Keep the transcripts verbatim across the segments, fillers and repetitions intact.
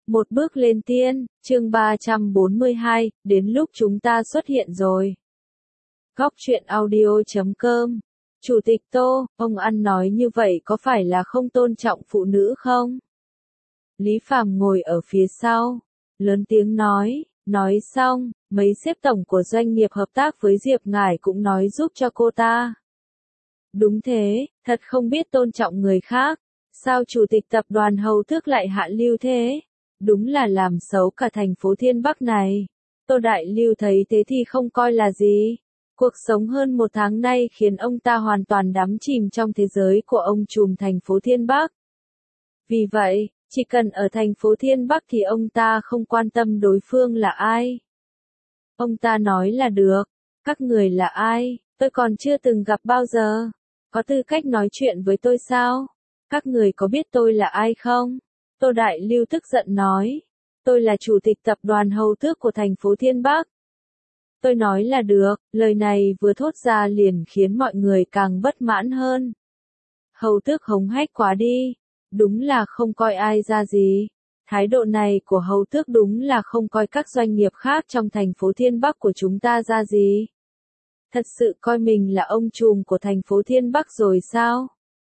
Một bước lên tiên, chương ba trăm bốn mươi hai, đến lúc chúng ta xuất hiện rồi. Góc truyện audio chấm com. Chủ tịch Tô, ông ăn nói như vậy có phải là không tôn trọng phụ nữ không? Lý Phàm ngồi ở phía sau, lớn tiếng nói, nói xong, mấy sếp tổng của doanh nghiệp hợp tác với Diệp Ngải cũng nói giúp cho cô ta. Đúng thế, thật không biết tôn trọng người khác, sao chủ tịch tập đoàn Hầu Tước lại hạ lưu thế? Đúng là làm xấu cả thành phố Thiên Bắc này. Tô Đại Lưu thấy thế thì không coi là gì. Cuộc sống hơn một tháng nay khiến ông ta hoàn toàn đắm chìm trong thế giới của ông trùm thành phố Thiên Bắc. Vì vậy, chỉ cần ở thành phố Thiên Bắc thì ông ta không quan tâm đối phương là ai. Ông ta nói là được, các người là ai, tôi còn chưa từng gặp bao giờ. Có tư cách nói chuyện với tôi sao? Các người có biết tôi là ai không? Tô Đại Lưu tức giận nói, tôi là chủ tịch tập đoàn Hầu Tước của thành phố Thiên Bắc. Tôi nói là được, lời này vừa thốt ra liền khiến mọi người càng bất mãn hơn. Hầu Tước hống hách quá đi, đúng là không coi ai ra gì. Thái độ này của Hầu Tước đúng là không coi các doanh nghiệp khác trong thành phố Thiên Bắc của chúng ta ra gì. Thật sự coi mình là ông trùm của thành phố Thiên Bắc rồi sao?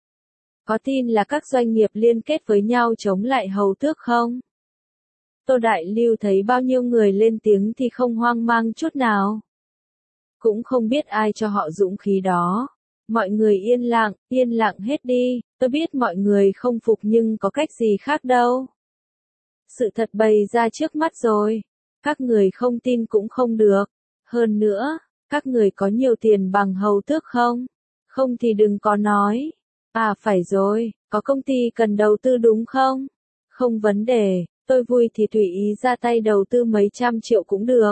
Có tin là các doanh nghiệp liên kết với nhau chống lại Hầu Tước không? Tô Đại Lưu thấy bao nhiêu người lên tiếng thì không hoang mang chút nào. Cũng không biết ai cho họ dũng khí đó. Mọi người yên lặng, yên lặng hết đi, tôi biết mọi người không phục nhưng có cách gì khác đâu. Sự thật bày ra trước mắt rồi. Các người không tin cũng không được. Hơn nữa, các người có nhiều tiền bằng Hầu Tước không? Không thì đừng có nói. À phải rồi, có công ty cần đầu tư đúng không? Không vấn đề, tôi vui thì tùy ý ra tay đầu tư mấy trăm triệu cũng được.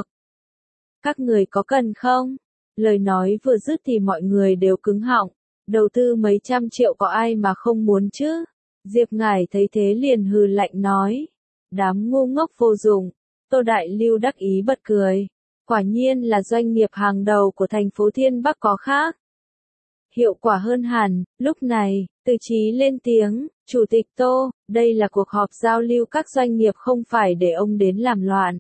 Các người có cần không? Lời nói vừa dứt thì mọi người đều cứng họng. Đầu tư mấy trăm triệu có ai mà không muốn chứ? Diệp Ngải thấy thế liền hừ lạnh nói. Đám ngu ngốc vô dụng. Tô Đại Lưu đắc ý bật cười. Quả nhiên là doanh nghiệp hàng đầu của thành phố Thiên Bắc có khác. Hiệu quả hơn hẳn, lúc này, Từ Chí lên tiếng, Chủ tịch Tô, đây là cuộc họp giao lưu các doanh nghiệp không phải để ông đến làm loạn.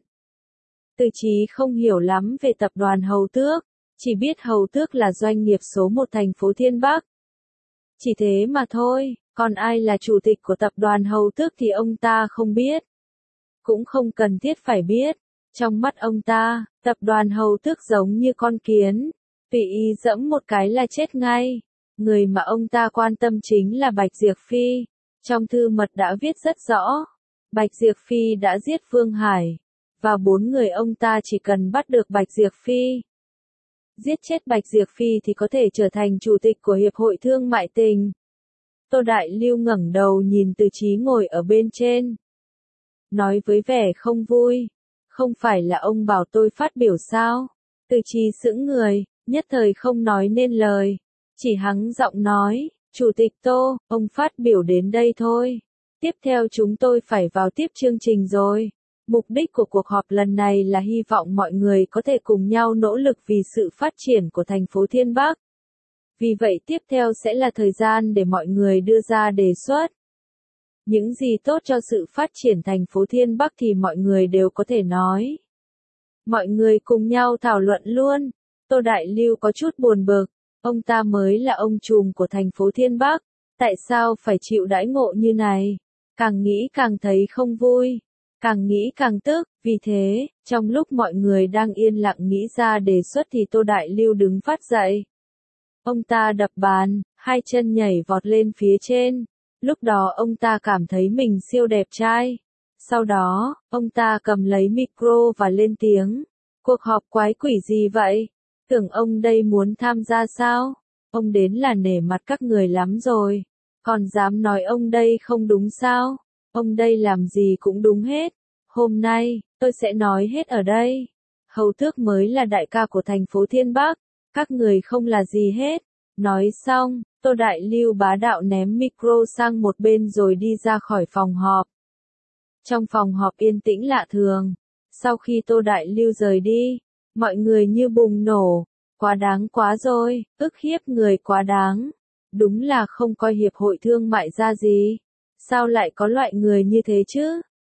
Từ Chí không hiểu lắm về tập đoàn Hầu Tước, chỉ biết Hầu Tước là doanh nghiệp số một thành phố Thiên Bắc. Chỉ thế mà thôi, còn ai là chủ tịch của tập đoàn Hầu Tước thì ông ta không biết. Cũng không cần thiết phải biết, trong mắt ông ta, tập đoàn Hầu Tước giống như con kiến. Tùy ý dẫm một cái là chết ngay. Người mà ông ta quan tâm chính là Bạch Diệp Phi. Trong thư mật đã viết rất rõ. Bạch Diệp Phi đã giết Vương Hải. Và bốn người ông ta chỉ cần bắt được Bạch Diệp Phi. Giết chết Bạch Diệp Phi thì có thể trở thành chủ tịch của Hiệp hội Thương mại Tình. Tô Đại Lưu ngẩng đầu nhìn Từ Chí ngồi ở bên trên. Nói với vẻ không vui. Không phải là ông bảo tôi phát biểu sao? Từ Chí sững người. Nhất thời không nói nên lời, chỉ hắng giọng nói, Chủ tịch Tô, ông phát biểu đến đây thôi. Tiếp theo chúng tôi phải vào tiếp chương trình rồi. Mục đích của cuộc họp lần này là hy vọng mọi người có thể cùng nhau nỗ lực vì sự phát triển của thành phố Thiên Bắc. Vì vậy tiếp theo sẽ là thời gian để mọi người đưa ra đề xuất. Những gì tốt cho sự phát triển thành phố Thiên Bắc thì mọi người đều có thể nói. Mọi người cùng nhau thảo luận luôn. Tô Đại Lưu có chút buồn bực, ông ta mới là ông trùm của thành phố Thiên Bắc, tại sao phải chịu đãi ngộ như này? Càng nghĩ càng thấy không vui, càng nghĩ càng tức, vì thế, trong lúc mọi người đang yên lặng nghĩ ra đề xuất thì Tô Đại Lưu đứng phát dậy. Ông ta đập bàn, hai chân nhảy vọt lên phía trên, lúc đó ông ta cảm thấy mình siêu đẹp trai. Sau đó, ông ta cầm lấy micro và lên tiếng, cuộc họp quái quỷ gì vậy? Tưởng ông đây muốn tham gia sao? Ông đến là nể mặt các người lắm rồi. Còn dám nói ông đây không đúng sao? Ông đây làm gì cũng đúng hết. Hôm nay, tôi sẽ nói hết ở đây. Hầu Tước mới là đại ca của thành phố Thiên Bắc. Các người không là gì hết. Nói xong, Tô Đại Lưu bá đạo ném micro sang một bên rồi đi ra khỏi phòng họp. Trong phòng họp yên tĩnh lạ thường. Sau khi Tô Đại Lưu rời đi, mọi người như bùng nổ, quá đáng quá rồi, ức hiếp người quá đáng. Đúng là không coi Hiệp hội Thương mại ra gì. Sao lại có loại người như thế chứ?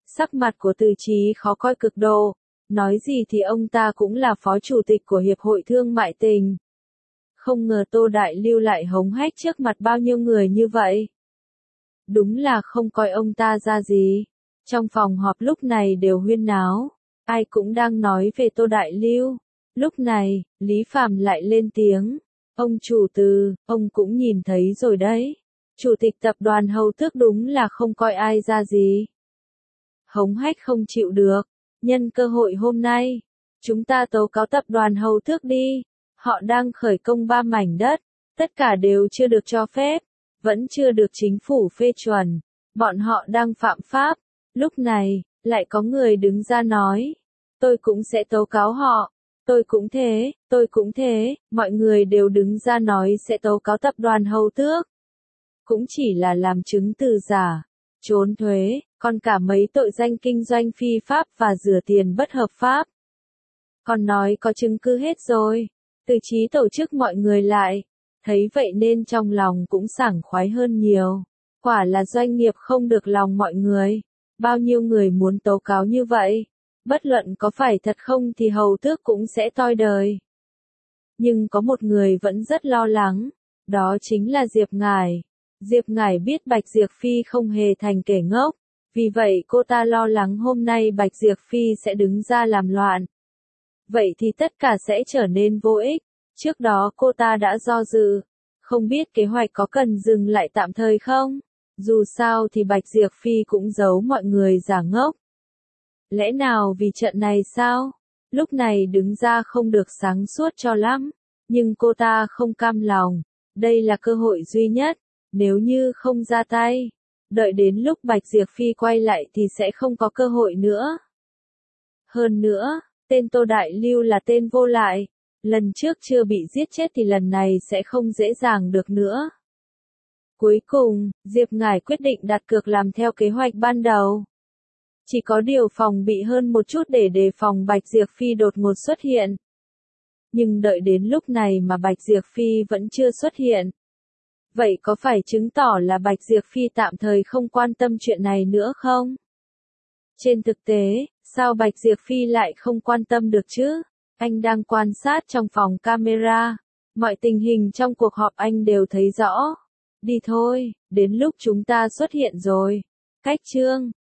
Sắc mặt của Từ Chí khó coi cực độ, nói gì thì ông ta cũng là phó chủ tịch của Hiệp hội Thương mại Tỉnh. Không ngờ Tô Đại Lưu lại hống hách trước mặt bao nhiêu người như vậy. Đúng là không coi ông ta ra gì. Trong phòng họp lúc này đều huyên náo, ai cũng đang nói về Tô Đại Lưu. Lúc này, Lý Phàm lại lên tiếng, ông chủ Từ, ông cũng nhìn thấy rồi đấy. Chủ tịch tập đoàn Hầu Tước đúng là không coi ai ra gì. Hống hách không chịu được, nhân cơ hội hôm nay, chúng ta tố cáo tập đoàn Hầu Tước đi. Họ đang khởi công ba mảnh đất, tất cả đều chưa được cho phép, vẫn chưa được chính phủ phê chuẩn, bọn họ đang phạm pháp. Lúc này, lại có người đứng ra nói, tôi cũng sẽ tố cáo họ, tôi cũng thế, tôi cũng thế, mọi người đều đứng ra nói sẽ tố cáo tập đoàn Hầu Tước. Cũng chỉ là làm chứng từ giả, trốn thuế, còn cả mấy tội danh kinh doanh phi pháp và rửa tiền bất hợp pháp. Còn nói có chứng cứ hết rồi. Từ Chí tổ chức mọi người lại, thấy vậy nên trong lòng cũng sảng khoái hơn nhiều. Quả là doanh nghiệp không được lòng mọi người. Bao nhiêu người muốn tố cáo như vậy, bất luận có phải thật không thì Hầu Tước cũng sẽ toi đời. Nhưng có một người vẫn rất lo lắng, đó chính là Diệp Ngải. Diệp Ngải biết Bạch Diệp Phi không hề thành kẻ ngốc, vì vậy cô ta lo lắng hôm nay Bạch Diệp Phi sẽ đứng ra làm loạn. Vậy thì tất cả sẽ trở nên vô ích. Trước đó cô ta đã do dự, không biết kế hoạch có cần dừng lại tạm thời không? Dù sao thì Bạch Diệp Phi cũng giấu mọi người giả ngốc. Lẽ nào vì trận này sao? Lúc này đứng ra không được sáng suốt cho lắm, nhưng cô ta không cam lòng. Đây là cơ hội duy nhất, nếu như không ra tay, đợi đến lúc Bạch Diệp Phi quay lại thì sẽ không có cơ hội nữa. Hơn nữa, tên Tô Đại Lưu là tên vô lại. Lần trước chưa bị giết chết thì lần này sẽ không dễ dàng được nữa. Cuối cùng, Diệp Ngải quyết định đặt cược làm theo kế hoạch ban đầu. Chỉ có điều phòng bị hơn một chút để đề phòng Bạch Diệp Phi đột ngột xuất hiện. Nhưng đợi đến lúc này mà Bạch Diệp Phi vẫn chưa xuất hiện. Vậy có phải chứng tỏ là Bạch Diệp Phi tạm thời không quan tâm chuyện này nữa không? Trên thực tế, sao Bạch Diệp Phi lại không quan tâm được chứ? Anh đang quan sát trong phòng camera. Mọi tình hình trong cuộc họp anh đều thấy rõ. Đi thôi, đến lúc chúng ta xuất hiện rồi. Cách chương